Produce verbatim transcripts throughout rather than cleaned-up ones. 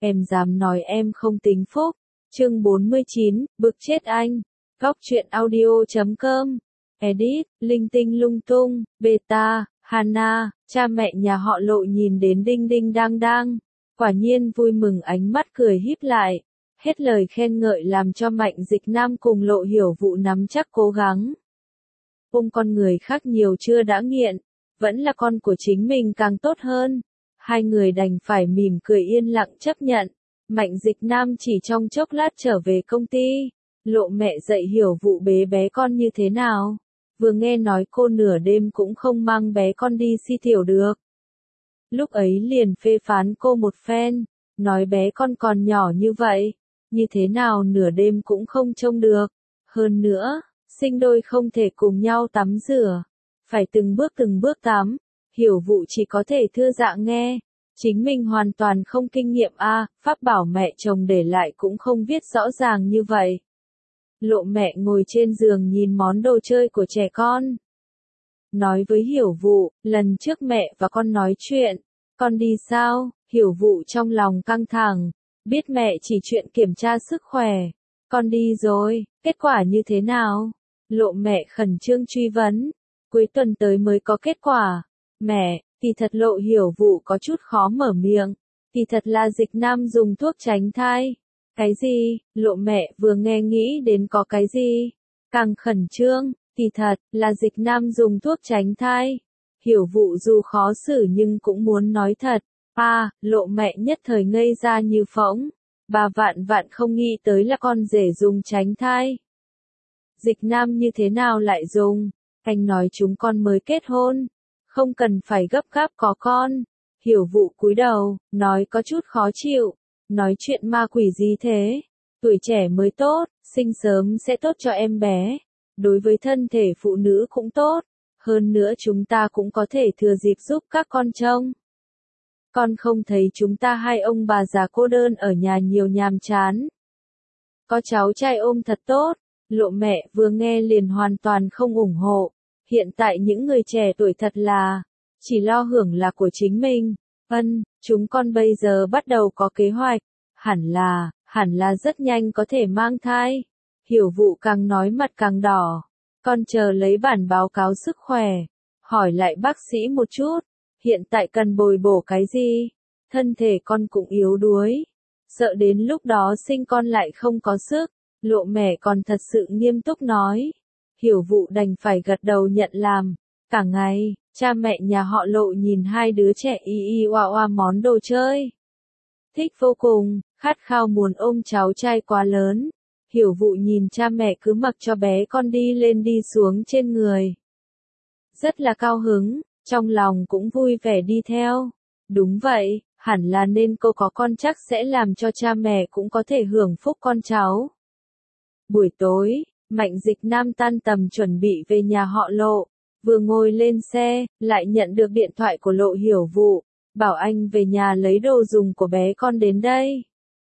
em dám nói em không tính phúc. Chương bốn mươi chín, bực chết anh. Góc truyện audio chấm com. Edit, linh tinh lung tung, beta, Hana, cha mẹ nhà họ Lộ nhìn đến đinh đinh đang đang. Quả nhiên vui mừng ánh mắt cười híp lại. Hết lời khen ngợi làm cho Mạnh Dịch Nam cùng Lộ Hiểu Vụ nắm chắc cố gắng. Ôm con người khác nhiều chưa đã nghiện, vẫn là con của chính mình càng tốt hơn. Hai người đành phải mỉm cười yên lặng chấp nhận. Mạnh Dịch Nam chỉ trong chốc lát trở về công ty. Lộ mẹ dạy Hiểu Vụ bế bé con như thế nào. Vừa nghe nói cô nửa đêm cũng không mang bé con đi si tiểu được. Lúc ấy liền phê phán cô một phen, nói bé con còn nhỏ như vậy, như thế nào nửa đêm cũng không trông được. Hơn nữa, sinh đôi không thể cùng nhau tắm rửa, phải từng bước từng bước tắm. Hiểu Vụ chỉ có thể thưa dạ nghe, chính mình hoàn toàn không kinh nghiệm a, pháp bảo mẹ chồng để lại cũng không viết rõ ràng như vậy. Lộ mẹ ngồi trên giường nhìn món đồ chơi của trẻ con. Nói với Hiểu Vụ, lần trước mẹ và con nói chuyện, con đi sao? Hiểu Vụ trong lòng căng thẳng, biết mẹ chỉ chuyện kiểm tra sức khỏe. Con đi rồi, kết quả như thế nào? Lộ mẹ khẩn trương truy vấn, cuối tuần tới mới có kết quả. Mẹ, thì thật Lộ Hiểu Vụ có chút khó mở miệng, thì thật là Dịch Nam dùng thuốc tránh thai. Cái gì? Lộ mẹ vừa nghe nghĩ đến có cái gì? Càng khẩn trương, thì thật là Dịch Nam dùng thuốc tránh thai. Hiểu Vụ dù khó xử nhưng cũng muốn nói thật. À, Lộ mẹ nhất thời ngây ra như phỗng. Bà vạn vạn không nghĩ tới là con rể dùng tránh thai. Dịch Nam như thế nào lại dùng? Anh nói chúng con mới kết hôn, không cần phải gấp gáp có con. Hiểu Vụ cúi đầu, nói có chút khó chịu. Nói chuyện ma quỷ gì thế? Tuổi trẻ mới tốt, sinh sớm sẽ tốt cho em bé. Đối với thân thể phụ nữ cũng tốt. Hơn nữa chúng ta cũng có thể thừa dịp giúp các con trông. Con không thấy chúng ta hai ông bà già cô đơn ở nhà nhiều nhàm chán. Có cháu trai ôm thật tốt. Lộ mẹ vừa nghe liền hoàn toàn không ủng hộ. Hiện tại những người trẻ tuổi thật là chỉ lo hưởng là của chính mình. Ân, chúng con bây giờ bắt đầu có kế hoạch. Hẳn là, hẳn là rất nhanh có thể mang thai. Hiểu Vụ càng nói mặt càng đỏ. Con chờ lấy bản báo cáo sức khỏe. Hỏi lại bác sĩ một chút. Hiện tại cần bồi bổ cái gì? Thân thể con cũng yếu đuối. Sợ đến lúc đó sinh con lại không có sức. Lộ mẹ còn thật sự nghiêm túc nói. Hiểu Vụ đành phải gật đầu nhận làm. Cả ngày, cha mẹ nhà họ Lộ nhìn hai đứa trẻ y y oa oa món đồ chơi. Thích vô cùng, khát khao muốn ôm cháu trai quá lớn. Hiểu Vụ nhìn cha mẹ cứ mặc cho bé con đi lên đi xuống trên người. Rất là cao hứng, trong lòng cũng vui vẻ đi theo. Đúng vậy, hẳn là nên cô có con chắc sẽ làm cho cha mẹ cũng có thể hưởng phúc con cháu. Buổi tối, Mạnh Dịch Nam tan tầm chuẩn bị về nhà họ Lộ. Vừa ngồi lên xe, lại nhận được điện thoại của Lộ Hiểu Vụ, bảo anh về nhà lấy đồ dùng của bé con đến đây.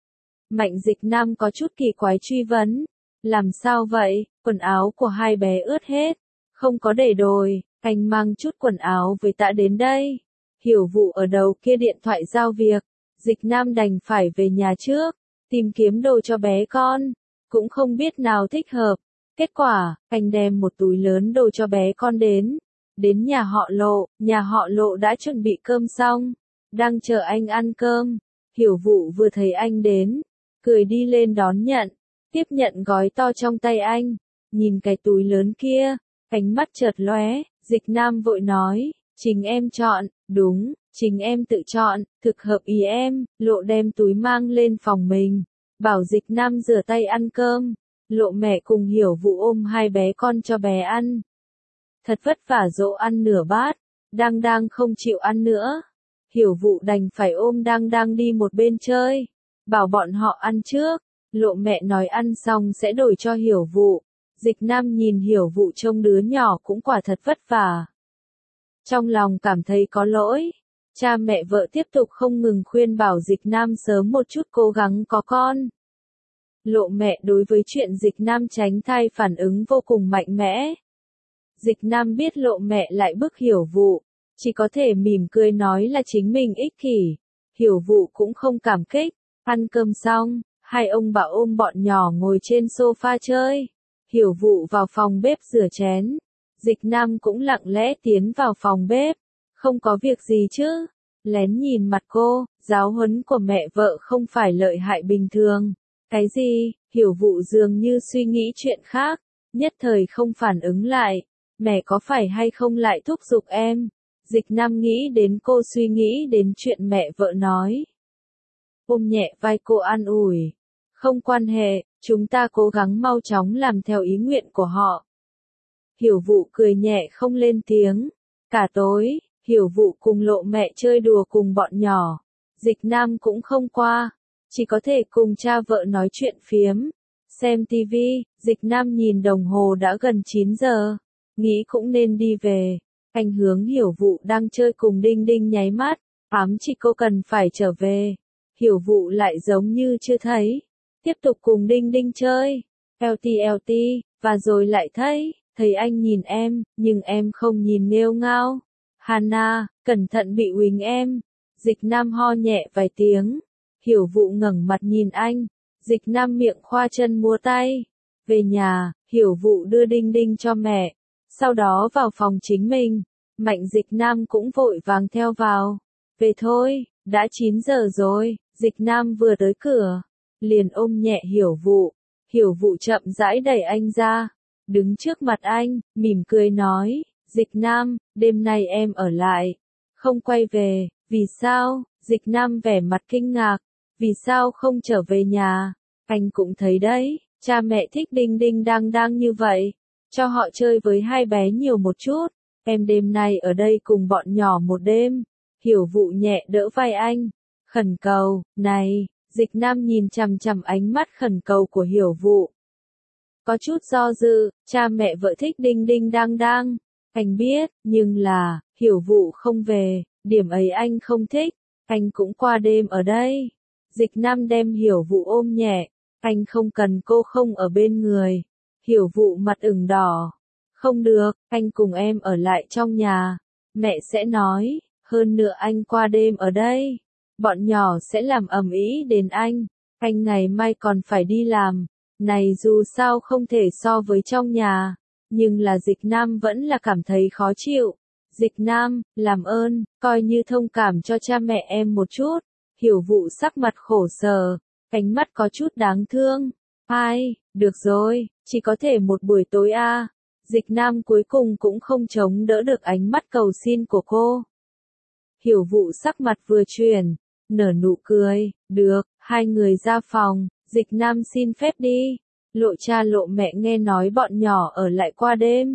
Mạnh Dịch Nam có chút kỳ quái truy vấn. Làm sao vậy? Quần áo của hai bé ướt hết. Không có để đồi, anh mang chút quần áo với tạ đến đây. Hiểu Vụ ở đầu kia điện thoại giao việc. Dịch Nam đành phải về nhà trước, tìm kiếm đồ cho bé con. Cũng không biết nào thích hợp. Kết quả, anh đem một túi lớn đồ cho bé con đến. Đến nhà họ Lộ, nhà họ Lộ đã chuẩn bị cơm xong. Đang chờ anh ăn cơm. Hiểu Vụ vừa thấy anh đến, cười đi lên đón nhận. Tiếp nhận gói to trong tay anh. Nhìn cái túi lớn kia, ánh mắt chợt lóe. Dịch Nam vội nói, chính em chọn. Đúng, chính em tự chọn, thực hợp ý em. Lộ đem túi mang lên phòng mình. Bảo Dịch Nam rửa tay ăn cơm. Lộ mẹ cùng Hiểu Vụ ôm hai bé con cho bé ăn. Thật vất vả dỗ ăn nửa bát, Đang Đang không chịu ăn nữa. Hiểu Vụ đành phải ôm Đang Đang đi một bên chơi, bảo bọn họ ăn trước. Lộ mẹ nói ăn xong sẽ đổi cho Hiểu Vụ. Dịch Nam nhìn Hiểu Vụ trông đứa nhỏ cũng quả thật vất vả. Trong lòng cảm thấy có lỗi. Cha mẹ vợ tiếp tục không ngừng khuyên bảo Dịch Nam sớm một chút cố gắng có con. Lộ mẹ đối với chuyện Dịch Nam tránh thai phản ứng vô cùng mạnh mẽ. Dịch Nam biết Lộ mẹ lại bức Hiểu Vụ, chỉ có thể mỉm cười nói là chính mình ích kỷ. Hiểu Vụ cũng không cảm kích, Ăn cơm xong, hai ông bà ôm bọn nhỏ ngồi trên sofa chơi. Hiểu Vụ vào phòng bếp rửa chén. Dịch Nam cũng lặng lẽ tiến vào phòng bếp. Không có việc gì chứ? Lén nhìn mặt cô, giáo huấn của mẹ vợ không phải lợi hại bình thường. Cái gì? Hiểu Vụ dường như suy nghĩ chuyện khác, nhất thời không phản ứng lại. Mẹ có phải hay không lại thúc giục em? Dịch Nam nghĩ đến cô, suy nghĩ đến chuyện mẹ vợ nói. Ôm nhẹ vai cô an ủi. Không quan hệ, chúng ta cố gắng mau chóng làm theo ý nguyện của họ. Hiểu Vụ cười nhẹ không lên tiếng. Cả tối, Hiểu Vụ cùng Lộ mẹ chơi đùa cùng bọn nhỏ. Dịch Nam cũng không qua, chỉ có thể cùng cha vợ nói chuyện phiếm. Xem tivi, Dịch Nam nhìn đồng hồ đã gần chín giờ. Nghĩ cũng nên đi về. Anh hướng Hiểu Vụ đang chơi cùng Đinh Đinh nháy mắt. Ám chỉ cô cần phải trở về. Hiểu Vụ lại giống như chưa thấy. Tiếp tục cùng Đinh Đinh chơi. lờ tê lờ tê, và rồi lại thấy, thấy anh nhìn em, nhưng em không nhìn nghêu ngao. Hana, cẩn thận bị huỳnh em. Dịch Nam ho nhẹ vài tiếng. Hiểu Vụ ngẩng mặt nhìn anh. Dịch Nam miệng khoa chân múa tay. Về nhà, Hiểu Vụ đưa Đinh Đinh cho mẹ. Sau đó vào phòng chính mình. Mạnh Dịch Nam cũng vội vàng theo vào. Về thôi, đã chín giờ rồi. Dịch Nam vừa tới cửa, liền ôm nhẹ Hiểu Vụ. Hiểu Vụ chậm rãi đẩy anh ra, đứng trước mặt anh, mỉm cười nói, Dịch Nam, đêm nay em ở lại, không quay về. Vì sao? Dịch Nam vẻ mặt kinh ngạc. Vì sao không trở về nhà? Anh cũng thấy đấy, cha mẹ thích Đinh Đinh đang đang như vậy. Cho họ chơi với hai bé nhiều một chút. Em đêm nay ở đây cùng bọn nhỏ một đêm. Hiểu Vụ nhẹ đỡ vai anh. Khẩn cầu, này, Dịch Nam nhìn chằm chằm ánh mắt khẩn cầu của Hiểu Vụ. Có chút do dự, cha mẹ vợ thích Đinh Đinh đang đang. Anh biết, nhưng là, Hiểu Vụ không về, điểm ấy anh không thích. Anh cũng qua đêm ở đây. Dịch Nam đem Hiểu Vụ ôm nhẹ. Anh không cần cô không ở bên người. Hiểu Vụ mặt ửng đỏ. Không được, anh cùng em ở lại trong nhà. Mẹ sẽ nói, hơn nữa anh qua đêm ở đây. Bọn nhỏ sẽ làm ầm ĩ đến anh. Anh ngày mai còn phải đi làm. Này dù sao không thể so với trong nhà. Nhưng là Dịch Nam vẫn là cảm thấy khó chịu. Dịch Nam, làm ơn, coi như thông cảm cho cha mẹ em một chút. Hiểu Vụ sắc mặt khổ sở, ánh mắt có chút đáng thương. Ai, được rồi, chỉ có thể một buổi tối a. À. Dịch Nam cuối cùng cũng không chống đỡ được ánh mắt cầu xin của cô. Hiểu Vụ sắc mặt vừa chuyển, nở nụ cười, được, hai người ra phòng, Dịch Nam xin phép đi. Lộ cha Lộ mẹ nghe nói bọn nhỏ ở lại qua đêm,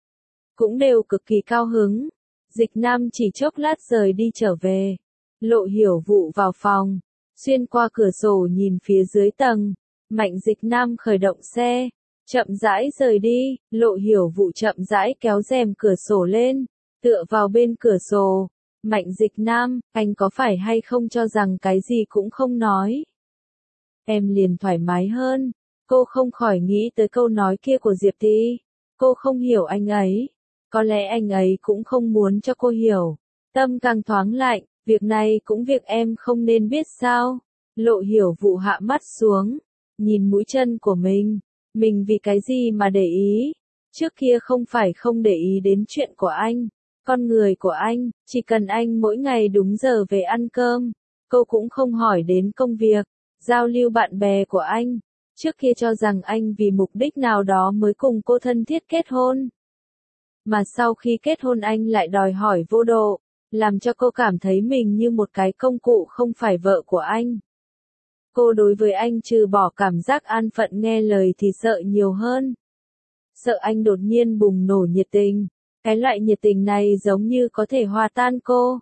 cũng đều cực kỳ cao hứng. Dịch Nam chỉ chốc lát rời đi trở về. Lộ Hiểu Vụ vào phòng, xuyên qua cửa sổ nhìn phía dưới tầng. Mạnh Dịch Nam khởi động xe, chậm rãi rời đi. Lộ Hiểu Vụ chậm rãi kéo rèm cửa sổ lên, tựa vào bên cửa sổ. Mạnh Dịch Nam, anh có phải hay không cho rằng cái gì cũng không nói? Em liền thoải mái hơn. Cô không khỏi nghĩ tới câu nói kia của Diệp Thị. Cô không hiểu anh ấy. Có lẽ anh ấy cũng không muốn cho cô hiểu. Tâm càng thoáng lạnh, việc này cũng việc em không nên biết sao? Lộ Hiểu Vụ hạ mắt xuống, nhìn mũi chân của mình. Mình vì cái gì mà để ý? Trước kia không phải không để ý đến chuyện của anh. Con người của anh, chỉ cần anh mỗi ngày đúng giờ về ăn cơm. Cô cũng không hỏi đến công việc, giao lưu bạn bè của anh. Trước kia cho rằng anh vì mục đích nào đó mới cùng cô thân thiết kết hôn. Mà sau khi kết hôn anh lại đòi hỏi vô độ, làm cho cô cảm thấy mình như một cái công cụ không phải vợ của anh. Cô đối với anh trừ bỏ cảm giác an phận nghe lời thì sợ nhiều hơn. Sợ anh đột nhiên bùng nổ nhiệt tình. Cái loại nhiệt tình này giống như có thể hòa tan cô.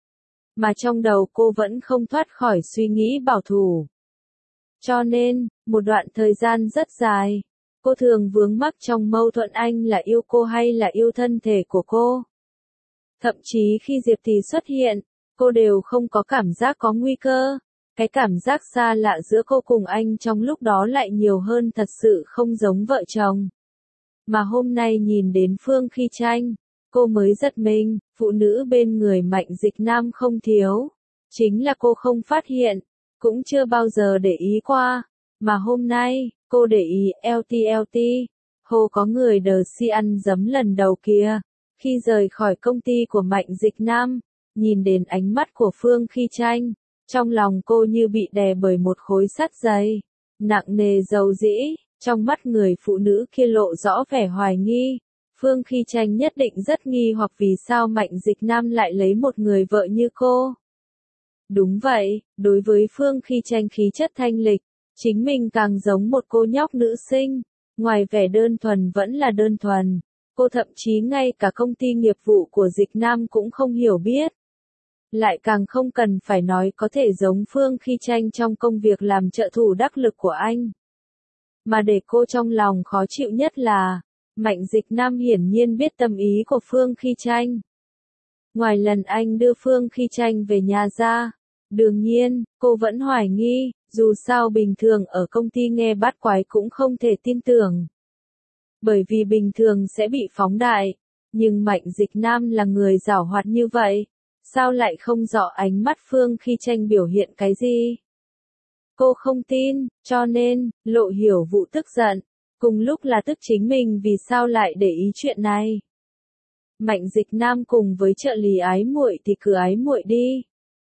Mà trong đầu cô vẫn không thoát khỏi suy nghĩ bảo thủ. Cho nên, một đoạn thời gian rất dài, cô thường vướng mắc trong mâu thuẫn anh là yêu cô hay là yêu thân thể của cô. Thậm chí khi Diệp Thị xuất hiện, cô đều không có cảm giác có nguy cơ. Cái cảm giác xa lạ giữa cô cùng anh trong lúc đó lại nhiều hơn, thật sự không giống vợ chồng. Mà hôm nay nhìn đến Phương Khi Tranh, cô mới giật mình, phụ nữ bên người Mạnh Dịch Nam không thiếu. Chính là cô không phát hiện. cũng chưa bao giờ để ý qua, mà hôm nay, cô để ý lờ tê lờ tê, hồ có người đờ si ăn dấm lần đầu kia. Khi rời khỏi công ty của Mạnh Dịch Nam, nhìn đến ánh mắt của Phương Khi Tranh, trong lòng cô như bị đè bởi một khối sắt dày, nặng nề dầu dĩ, trong mắt người phụ nữ kia lộ rõ vẻ hoài nghi. Phương Khi Tranh nhất định rất nghi hoặc vì sao Mạnh Dịch Nam lại lấy một người vợ như cô. Đúng vậy, đối với Phương Khi Tranh khí chất thanh lịch, chính mình càng giống một cô nhóc nữ sinh, ngoài vẻ đơn thuần vẫn là đơn thuần. Cô thậm chí ngay cả công ty nghiệp vụ của Dịch Nam cũng không hiểu biết. Lại càng không cần phải nói có thể giống Phương Khi Tranh trong công việc làm trợ thủ đắc lực của anh. Mà để cô trong lòng khó chịu nhất là, Mạnh Dịch Nam hiển nhiên biết tâm ý của Phương Khi Tranh. Ngoài lần anh đưa Phương Khi Tranh về nhà ra, đương nhiên, cô vẫn hoài nghi, dù sao bình thường ở công ty nghe bát quái cũng không thể tin tưởng. Bởi vì bình thường sẽ bị phóng đại, nhưng Mạnh Dịch Nam là người giảo hoạt như vậy, sao lại không rõ ánh mắt Phương Khi Tranh biểu hiện cái gì? Cô không tin, cho nên, Lộ Hiểu Vũ tức giận, cùng lúc là tức chính mình vì sao lại để ý chuyện này. Mạnh Dịch Nam cùng với trợ lý ái muội thì cứ ái muội đi.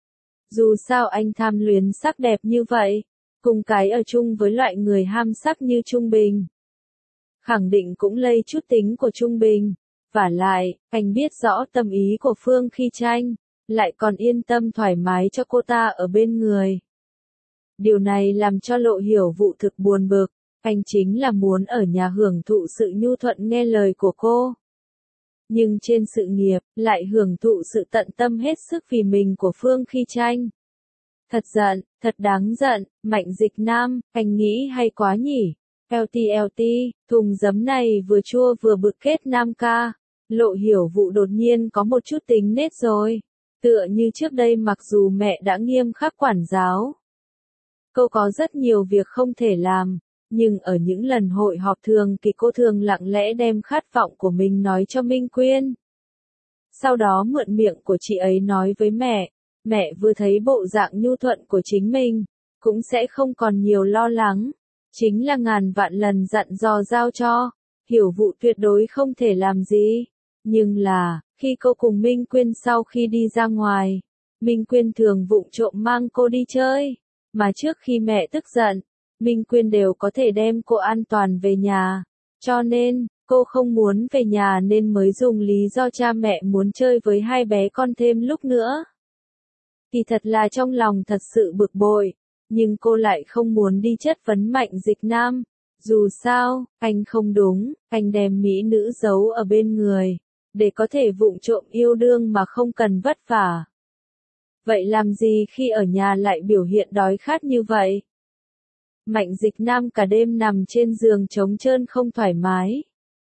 Dù sao anh tham luyến sắc đẹp như vậy, cùng cái ở chung với loại người ham sắc như Trung Bình. Khẳng định cũng lây chút tính của Trung Bình. Vả lại, anh biết rõ tâm ý của Phương Khi Tranh, lại còn yên tâm thoải mái cho cô ta ở bên người. Điều này làm cho Lộ Hiểu Vũ thực buồn bực, anh chính là muốn ở nhà hưởng thụ sự nhu thuận nghe lời của cô. Nhưng trên sự nghiệp, lại hưởng thụ sự tận tâm hết sức vì mình của Phương Khi Tranh. Thật giận, thật đáng giận, Mạnh Dịch Nam, anh nghĩ hay quá nhỉ? lờ tê lờ tê, thùng giấm này vừa chua vừa bực kết Nam ca. Lộ Hiểu Vũ đột nhiên có một chút tính nết rồi. Tựa như trước đây mặc dù mẹ đã nghiêm khắc quản giáo. Cô có rất nhiều việc không thể làm, nhưng ở những lần hội họp thường kỳ cô thường lặng lẽ đem khát vọng của mình nói cho Minh Quyên. Sau đó mượn miệng của chị ấy nói với mẹ, mẹ vừa thấy bộ dạng nhu thuận của chính mình, cũng sẽ không còn nhiều lo lắng. Chính là ngàn vạn lần dặn dò giao cho, Hiểu Vũ tuyệt đối không thể làm gì. Nhưng là, khi cô cùng Minh Quyên sau khi đi ra ngoài, Minh Quyên thường vụng trộm mang cô đi chơi, mà trước khi mẹ tức giận, Minh Quyên đều có thể đem cô an toàn về nhà. Cho nên, cô không muốn về nhà nên mới dùng lý do cha mẹ muốn chơi với hai bé con thêm lúc nữa. Thì thật là trong lòng thật sự bực bội, nhưng cô lại không muốn đi chất vấn Mạnh Dịch Nam. Dù sao, anh không đúng, anh đem mỹ nữ giấu ở bên người, để có thể vụng trộm yêu đương mà không cần vất vả. Vậy làm gì khi ở nhà lại biểu hiện đói khát như vậy? Mạnh Dịch Nam cả đêm nằm trên giường trống trơn không thoải mái.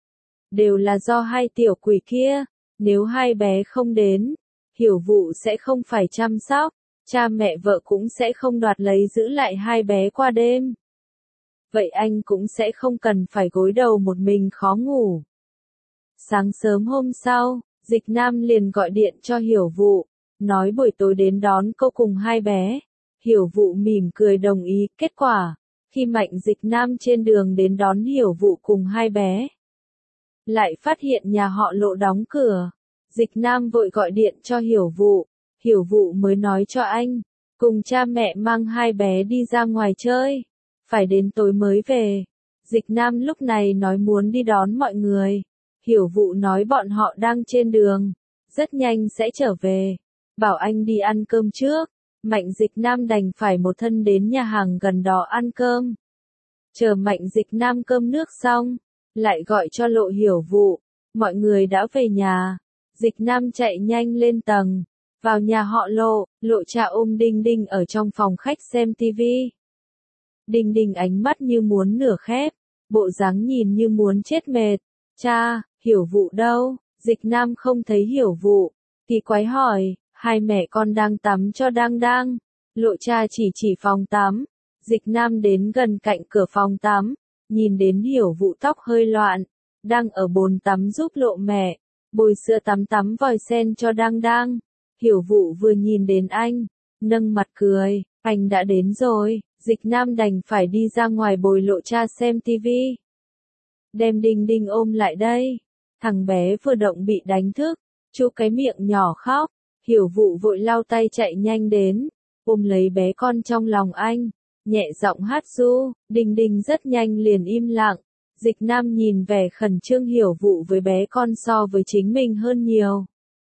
Đều là do hai tiểu quỷ kia, nếu hai bé không đến, Hiểu Vũ sẽ không phải chăm sóc, cha mẹ vợ cũng sẽ không đoạt lấy giữ lại hai bé qua đêm. Vậy anh cũng sẽ không cần phải gối đầu một mình khó ngủ. Sáng sớm hôm sau, Dịch Nam liền gọi điện cho Hiểu Vũ, nói buổi tối đến đón cô cùng hai bé. Hiểu Vũ mỉm cười đồng ý, kết quả, khi Mạnh Dịch Nam trên đường đến đón Hiểu Vũ cùng hai bé, lại phát hiện nhà họ Lộ đóng cửa. Dịch Nam vội gọi điện cho Hiểu Vũ, Hiểu Vũ mới nói cho anh, cùng cha mẹ mang hai bé đi ra ngoài chơi, phải đến tối mới về. Dịch Nam lúc này nói muốn đi đón mọi người, Hiểu Vũ nói bọn họ đang trên đường, rất nhanh sẽ trở về, bảo anh đi ăn cơm trước. Mạnh Dịch Nam đành phải một thân đến nhà hàng gần đó ăn cơm. Chờ Mạnh Dịch Nam cơm nước xong, lại gọi cho Lộ Hiểu Vũ, mọi người đã về nhà. Dịch Nam chạy nhanh lên tầng, vào nhà họ Lộ, Lộ cha ôm Đinh Đinh ở trong phòng khách xem tivi. Đinh Đinh ánh mắt như muốn nửa khép, bộ dáng nhìn như muốn chết mệt. Cha, Hiểu Vũ đâu? Dịch Nam không thấy Hiểu Vũ, kỳ quái hỏi, hai mẹ con đang tắm cho Đang Đang. Lộ cha chỉ chỉ phòng tắm. Dịch Nam đến gần cạnh cửa phòng tắm, nhìn đến Hiểu Vũ tóc hơi loạn, đang ở bồn tắm giúp Lộ mẹ bồi sữa tắm tắm vòi sen cho Đang Đang. Hiểu Vũ vừa nhìn đến anh, nâng mặt cười, Anh đã đến rồi, Dịch Nam đành phải đi ra ngoài bồi Lộ Cha xem tivi. Đem Đinh Đinh ôm lại đây. Thằng bé vừa động bị đánh thức, chu cái miệng nhỏ khóc. Hiểu Vụ vội lau tay chạy nhanh đến, ôm lấy bé con trong lòng anh, nhẹ giọng hát ru. Đinh Đinh rất nhanh liền im lặng. Dịch Nam nhìn vẻ khẩn trương Hiểu Vụ với bé con so với chính mình hơn nhiều.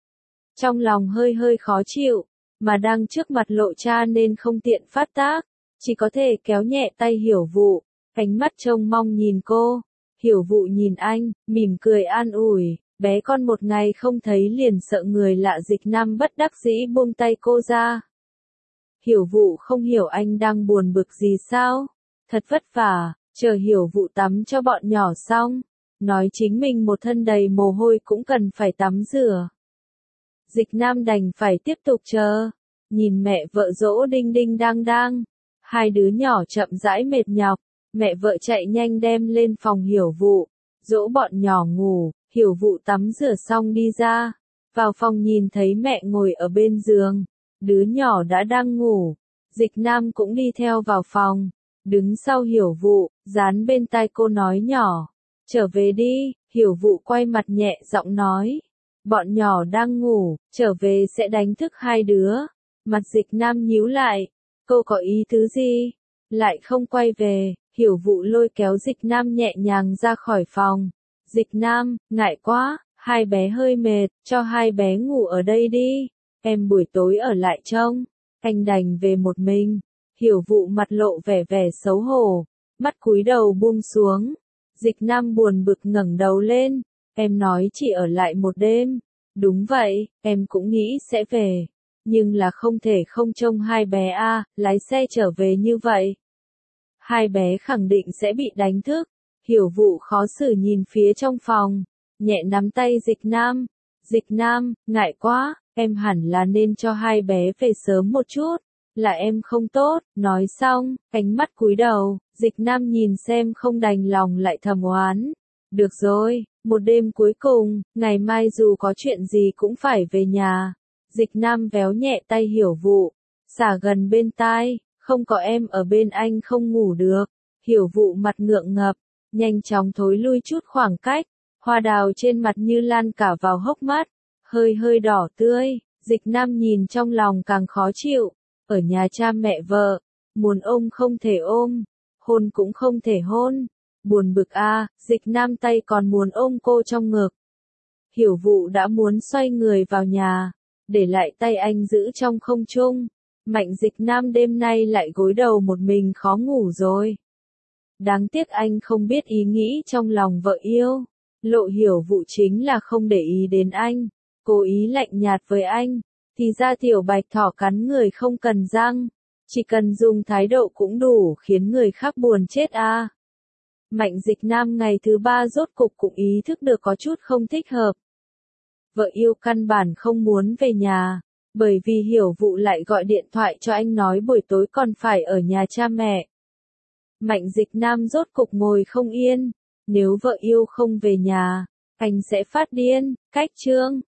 Trong lòng hơi hơi khó chịu, mà đang trước mặt Lộ Cha nên không tiện phát tác, chỉ có thể kéo nhẹ tay Hiểu Vụ, ánh mắt trông mong nhìn cô. Hiểu Vụ nhìn anh, mỉm cười an ủi, bé con một ngày không thấy liền sợ người lạ. Dịch Nam bất đắc dĩ buông tay cô ra. Hiểu Vụ không hiểu anh đang buồn bực gì sao, thật vất vả, chờ Hiểu Vụ tắm cho bọn nhỏ xong, nói chính mình một thân đầy mồ hôi cũng cần phải tắm rửa. Dịch Nam đành phải tiếp tục chờ, nhìn mẹ vợ dỗ Đinh Đinh đang đang, hai đứa nhỏ chậm rãi mệt nhọc, mẹ vợ chạy nhanh đem lên phòng Hiểu Vụ, dỗ bọn nhỏ ngủ. Hiểu Vụ tắm rửa xong đi ra, vào phòng nhìn thấy mẹ ngồi ở bên giường, đứa nhỏ đã đang ngủ. Dịch Nam cũng đi theo vào phòng, đứng sau Hiểu Vụ, dán bên tai cô nói nhỏ, trở về đi. Hiểu Vụ quay mặt nhẹ giọng nói, bọn nhỏ đang ngủ, trở về sẽ đánh thức hai đứa. Mặt Dịch Nam nhíu lại, cô có ý tứ gì? Lại không quay về. Hiểu Vụ lôi kéo Dịch Nam nhẹ nhàng ra khỏi phòng. Dịch Nam, ngại quá, hai bé hơi mệt, cho hai bé ngủ ở đây đi, em buổi tối ở lại trông, anh đành về một mình. Hiểu Vụ mặt lộ vẻ vẻ xấu hổ, mắt cúi đầu buông xuống. Dịch Nam buồn bực ngẩng đầu lên, em nói chỉ ở lại một đêm. Đúng vậy, em cũng nghĩ sẽ về, nhưng là không thể không trông hai bé a, à, lái xe trở về như vậy. Hai bé khẳng định sẽ bị đánh thức. Hiểu Vụ khó xử nhìn phía trong phòng, nhẹ nắm tay Dịch Nam. Dịch Nam, ngại quá, em hẳn là nên cho hai bé về sớm một chút, là em không tốt. Nói xong, ánh mắt cúi đầu, Dịch Nam nhìn xem không đành lòng lại thầm oán. Được rồi, một đêm cuối cùng, ngày mai dù có chuyện gì cũng phải về nhà. Dịch Nam véo nhẹ tay Hiểu Vụ, xả gần bên tai, không có em ở bên anh không ngủ được. Hiểu Vụ mặt ngượng ngập, nhanh chóng thối lui chút khoảng cách, hoa đào trên mặt như lan cả vào hốc mắt, hơi hơi đỏ tươi. Dịch Nam nhìn trong lòng càng khó chịu, ở nhà cha mẹ vợ, muốn ôm không thể ôm, hôn cũng không thể hôn, buồn bực a. À, Dịch Nam tay còn muốn ôm cô trong ngực. Hiểu Vụ đã muốn xoay người vào nhà, để lại tay anh giữ trong không trung. Mạnh Dịch Nam đêm nay lại gối đầu một mình khó ngủ rồi. Đáng tiếc anh không biết ý nghĩ trong lòng vợ yêu. Lộ Hiểu Vụ chính là không để ý đến anh, cố ý lạnh nhạt với anh. Thì ra tiểu bạch thỏ cắn người không cần răng, chỉ cần dùng thái độ cũng đủ khiến người khác buồn chết a. À. Mạnh Dịch Nam ngày thứ ba rốt cục cũng ý thức được có chút không thích hợp. Vợ yêu căn bản không muốn về nhà, bởi vì Hiểu Vụ lại gọi điện thoại cho anh nói buổi tối còn phải ở nhà cha mẹ. Mạnh Dịch Nam rốt cục ngồi không yên, nếu vợ yêu không về nhà, anh sẽ phát điên. Cách chương